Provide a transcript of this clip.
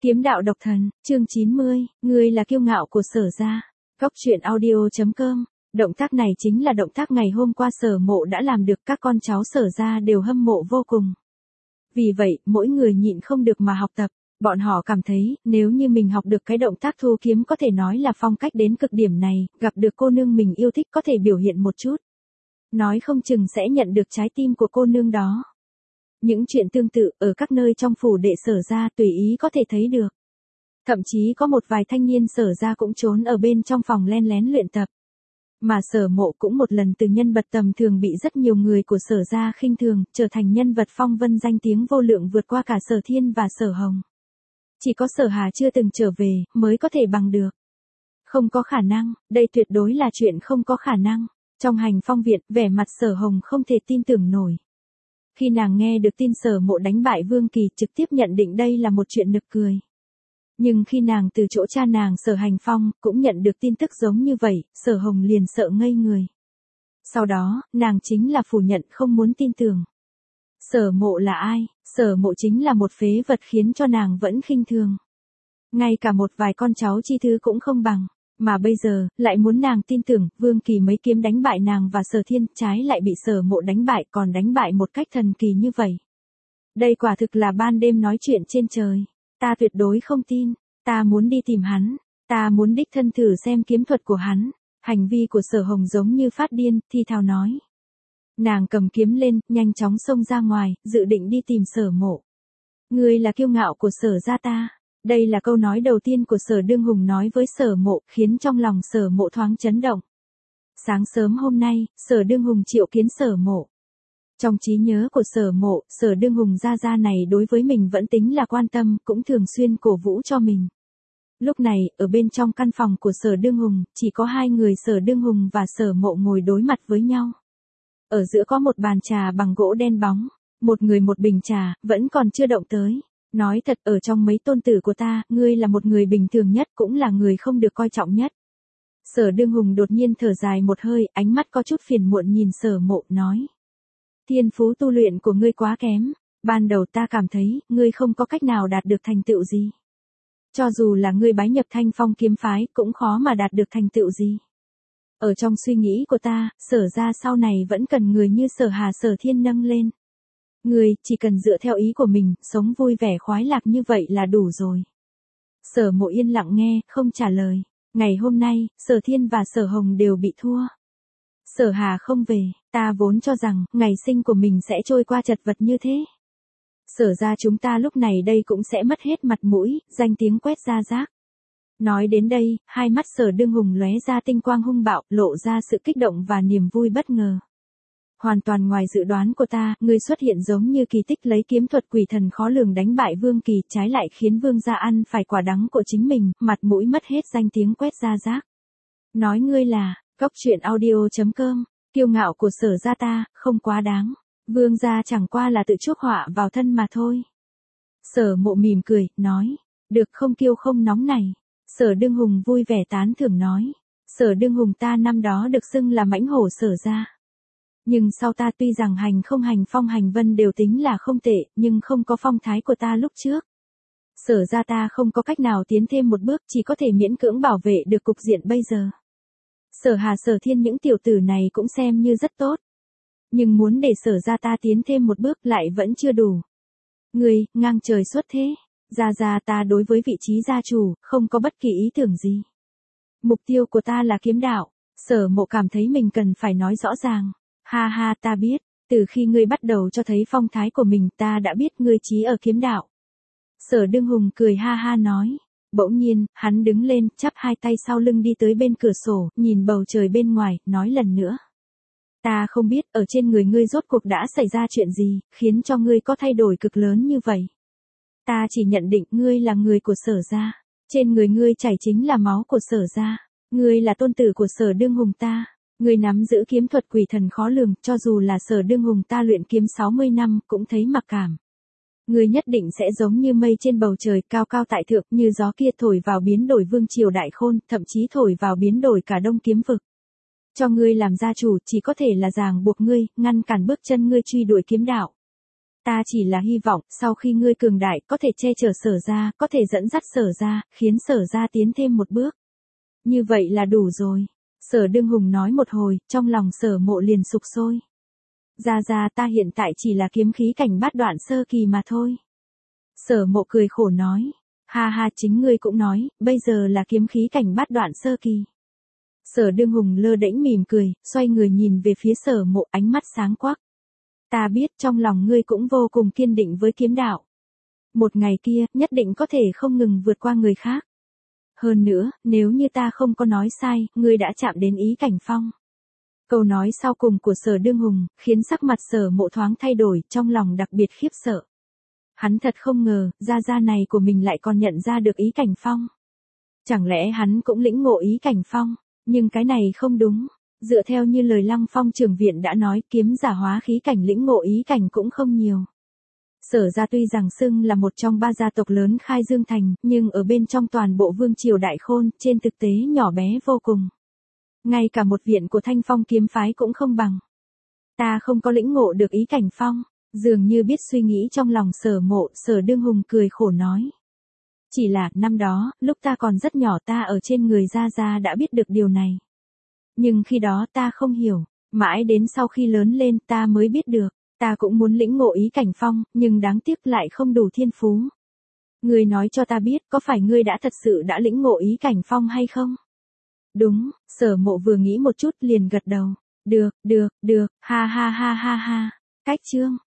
Kiếm đạo độc thần, chương 90, ngươi là kiêu ngạo của Sở gia. Góc truyện audio.com. Động tác này chính là động tác ngày hôm qua Sở Mộ đã làm được, các con cháu Sở gia đều hâm mộ vô cùng. Vì vậy, mỗi người nhịn không được mà học tập. Bọn họ cảm thấy, nếu như mình học được cái động tác thu kiếm có thể nói là phong cách đến cực điểm này, gặp được cô nương mình yêu thích có thể biểu hiện một chút. Nói không chừng sẽ nhận được trái tim của cô nương đó. Những chuyện tương tự ở các nơi trong phủ đệ Sở gia tùy ý có thể thấy được. Thậm chí có một vài thanh niên Sở gia cũng trốn ở bên trong phòng len lén luyện tập. Mà Sở Mộ cũng một lần từ nhân vật tầm thường bị rất nhiều người của Sở gia khinh thường, trở thành nhân vật phong vân danh tiếng vô lượng vượt qua cả Sở Thiên và Sở Hồng. Chỉ có Sở Hà chưa từng trở về, mới có thể bằng được. Không có khả năng, đây tuyệt đối là chuyện không có khả năng. Trong hành phong viện, vẻ mặt Sở Hồng không thể tin tưởng nổi. Khi nàng nghe được tin Sở Mộ đánh bại Vương Kỳ, trực tiếp nhận định đây là một chuyện nực cười. Nhưng khi nàng từ chỗ cha nàng Sở Hành Phong, cũng nhận được tin tức giống như vậy, Sở Hồng liền sợ ngây người. Sau đó, nàng chính là phủ nhận không muốn tin tưởng. Sở Mộ là ai? Sở Mộ chính là một phế vật khiến cho nàng vẫn khinh thường. Ngay cả một vài con cháu chi thứ cũng không bằng. Mà bây giờ, lại muốn nàng tin tưởng, Vương Kỳ mấy kiếm đánh bại nàng và Sở Thiên, trái lại bị Sở Mộ đánh bại, còn đánh bại một cách thần kỳ như vậy. Đây quả thực là ban đêm nói chuyện trên trời. Ta tuyệt đối không tin, ta muốn đi tìm hắn, ta muốn đích thân thử xem kiếm thuật của hắn. Hành vi của Sở Hồng giống như phát điên, thi thào nói. Nàng cầm kiếm lên, nhanh chóng xông ra ngoài, dự định đi tìm Sở Mộ. Ngươi là kiêu ngạo của Sở gia ta. Đây là câu nói đầu tiên của Sở Đương Hùng nói với Sở Mộ, khiến trong lòng Sở Mộ thoáng chấn động. Sáng sớm hôm nay, Sở Đương Hùng triệu kiến Sở Mộ. Trong trí nhớ của Sở Mộ, Sở Đương Hùng gia này đối với mình vẫn tính là quan tâm, cũng thường xuyên cổ vũ cho mình. Lúc này, ở bên trong căn phòng của Sở Đương Hùng, chỉ có hai người Sở Đương Hùng và Sở Mộ ngồi đối mặt với nhau. Ở giữa có một bàn trà bằng gỗ đen bóng, một người một bình trà, vẫn còn chưa động tới. Nói thật, ở trong mấy tôn tử của ta, ngươi là một người bình thường nhất, cũng là người không được coi trọng nhất. Sở Đương Hùng đột nhiên thở dài một hơi, ánh mắt có chút phiền muộn nhìn Sở Mộ, nói. Thiên phú tu luyện của ngươi quá kém, ban đầu ta cảm thấy, ngươi không có cách nào đạt được thành tựu gì. Cho dù là ngươi bái nhập Thanh Phong kiếm phái, cũng khó mà đạt được thành tựu gì. Ở trong suy nghĩ của ta, Sở gia sau này vẫn cần người như Sở Hà Sở Thiên nâng lên. Ngươi, chỉ cần dựa theo ý của mình, sống vui vẻ khoái lạc như vậy là đủ rồi. Sở Mộ yên lặng nghe, không trả lời. Ngày hôm nay, Sở Thiên và Sở Hồng đều bị thua. Sở Hà không về, ta vốn cho rằng, ngày sinh của mình sẽ trôi qua chật vật như thế. Sở ra chúng ta lúc này đây cũng sẽ mất hết mặt mũi, danh tiếng quét ra rác. Nói đến đây, hai mắt Sở Đương Hùng lóe ra tinh quang hung bạo, lộ ra sự kích động và niềm vui bất ngờ. Hoàn toàn ngoài dự đoán của ta, ngươi xuất hiện giống như kỳ tích lấy kiếm thuật quỷ thần khó lường đánh bại Vương Kỳ, trái lại khiến Vương gia ăn phải quả đắng của chính mình, mặt mũi mất hết danh tiếng quét ra rác. Nói ngươi là, góc truyện audio.com, kiêu ngạo của Sở gia ta, không quá đáng. Vương gia chẳng qua là tự chuốc họa vào thân mà thôi. Sở Mộ mỉm cười, nói, được không kiêu không nóng này. Sở Đương Hùng vui vẻ tán thưởng nói, Sở Đương Hùng ta năm đó được xưng là mãnh hổ Sở gia. Nhưng sau ta tuy rằng hành không hành phong hành vân đều tính là không tệ, nhưng không có phong thái của ta lúc trước. Sở gia ta không có cách nào tiến thêm một bước, chỉ có thể miễn cưỡng bảo vệ được cục diện bây giờ. Sở Hà Sở Thiên những tiểu tử này cũng xem như rất tốt. Nhưng muốn để Sở gia ta tiến thêm một bước lại vẫn chưa đủ. Ngươi, ngang trời xuất thế. Gia ta đối với vị trí gia chủ, không có bất kỳ ý tưởng gì. Mục tiêu của ta là kiếm đạo. Sở Mộ cảm thấy mình cần phải nói rõ ràng. Ha ha, ta biết, từ khi ngươi bắt đầu cho thấy phong thái của mình ta đã biết ngươi chí ở kiếm đạo. Sở Đương Hùng cười ha ha nói. Bỗng nhiên, hắn đứng lên, chắp hai tay sau lưng đi tới bên cửa sổ, nhìn bầu trời bên ngoài, nói lần nữa. Ta không biết ở trên người ngươi rốt cuộc đã xảy ra chuyện gì, khiến cho ngươi có thay đổi cực lớn như vậy. Ta chỉ nhận định ngươi là người của Sở gia. Trên người ngươi chảy chính là máu của Sở gia. Ngươi là tôn tử của Sở Đương Hùng ta. Ngươi nắm giữ kiếm thuật quỷ thần khó lường, cho dù là Sở Đương Hùng ta luyện kiếm 60 năm, cũng thấy mặc cảm. Ngươi nhất định sẽ giống như mây trên bầu trời, cao cao tại thượng, như gió kia thổi vào biến đổi vương triều đại khôn, thậm chí thổi vào biến đổi cả đông kiếm vực. Cho ngươi làm gia chủ, chỉ có thể là ràng buộc ngươi, ngăn cản bước chân ngươi truy đuổi kiếm đạo. Ta chỉ là hy vọng, sau khi ngươi cường đại, có thể che chở Sở gia, có thể dẫn dắt Sở gia, khiến Sở gia tiến thêm một bước. Như vậy là đủ rồi. Sở Đương Hùng nói một hồi, trong lòng Sở Mộ liền sục sôi. Gia, ta hiện tại chỉ là kiếm khí cảnh bát đoạn sơ kỳ mà thôi. Sở Mộ cười khổ nói. Ha, chính ngươi cũng nói, bây giờ là kiếm khí cảnh bát đoạn sơ kỳ. Sở Đương Hùng lơ đễnh mỉm cười, xoay người nhìn về phía Sở Mộ, ánh mắt sáng quắc. Ta biết trong lòng ngươi cũng vô cùng kiên định với kiếm đạo. Một ngày kia, nhất định có thể không ngừng vượt qua người khác. Hơn nữa, nếu như ta không có nói sai, ngươi đã chạm đến ý cảnh phong. Câu nói sau cùng của Sở Đương Hùng, khiến sắc mặt Sở Mộ thoáng thay đổi, trong lòng đặc biệt khiếp sợ. Hắn thật không ngờ, gia này của mình lại còn nhận ra được ý cảnh phong. Chẳng lẽ hắn cũng lĩnh ngộ ý cảnh phong, nhưng cái này không đúng. Dựa theo như lời Lăng Phong trưởng viện đã nói, kiếm giả hóa khí cảnh lĩnh ngộ ý cảnh cũng không nhiều. Sở gia tuy rằng xưng là một trong 3 gia tộc lớn khai Dương Thành, nhưng ở bên trong toàn bộ vương triều Đại Khôn, trên thực tế nhỏ bé vô cùng. Ngay cả một viện của Thanh Phong kiếm phái cũng không bằng. Ta không có lĩnh ngộ được ý cảnh phong, dường như biết suy nghĩ trong lòng Sở Mộ, Sở Đương Hùng cười khổ nói. Chỉ là, năm đó, lúc ta còn rất nhỏ ta ở trên người Gia đã biết được điều này. Nhưng khi đó ta không hiểu, mãi đến sau khi lớn lên ta mới biết được, ta cũng muốn lĩnh ngộ ý cảnh phong, nhưng đáng tiếc lại không đủ thiên phú. Ngươi nói cho ta biết có phải ngươi đã thật sự đã lĩnh ngộ ý cảnh phong hay không? Đúng, Sở Mộ vừa nghĩ một chút liền gật đầu. Được, ha. Cách chương